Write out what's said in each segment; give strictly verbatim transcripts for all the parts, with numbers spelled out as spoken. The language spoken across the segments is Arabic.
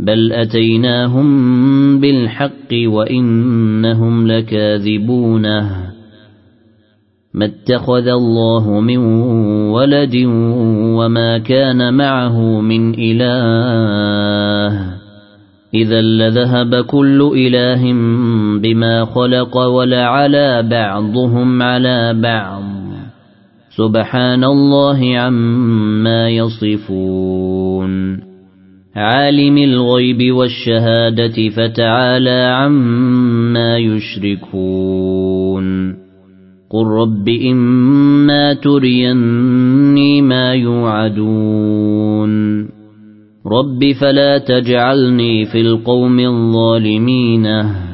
بل أتيناهم بالحق وإنهم لكاذبونه ما اتخذ الله من ولد وما كان معه من إله إذا لذهب كل إله بما خلق ولعلى بعضهم على بعض سبحان الله عما يصفون عالم الغيب والشهادة فتعالى عما يشركون قل رب إما تريني ما يوعدون رب فلا تجعلني في القوم الظالمين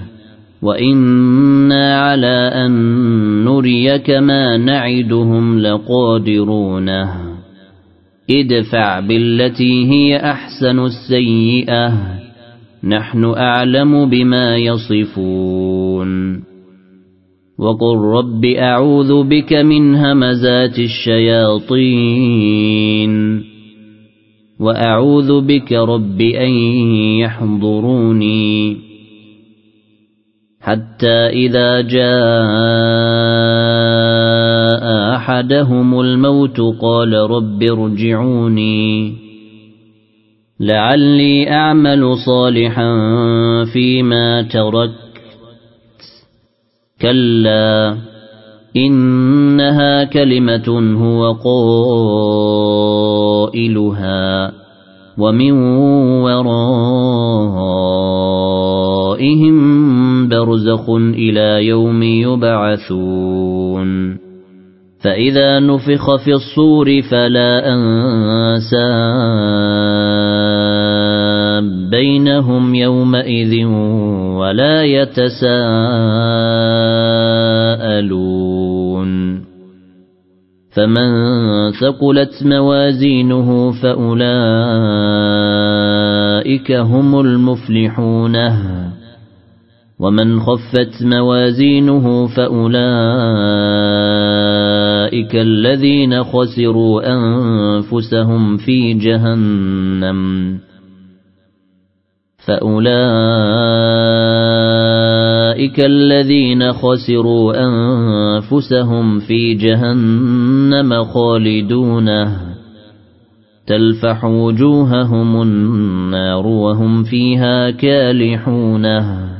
وإنا على أن نريك ما نعدهم لقادرون ادفع بالتي هي أحسن السيئة نحن أعلم بما يصفون وقل رب أعوذ بك من همزات الشياطين وأعوذ بك رب أن يحضروني حتى إذا جاء أحدهم الموت قال رب ارجعوني لعلي أعمل صالحا فيما تركت كلا إنها كلمة هو قائلها ومن ورائهم برزخ إلى يوم يبعثون فإذا نفخ في الصور فلا أنساب بينهم يومئذ ولا يتساءلون فمن ثقلت موازينه فأولئك هم المفلحون ومن خفت موازينه فأولئك الذين خسروا أنفسهم في جهنم فأولئك الذين خسروا أنفسهم في جهنم خالدون تلفح وجوههم النار وهم فيها كالحون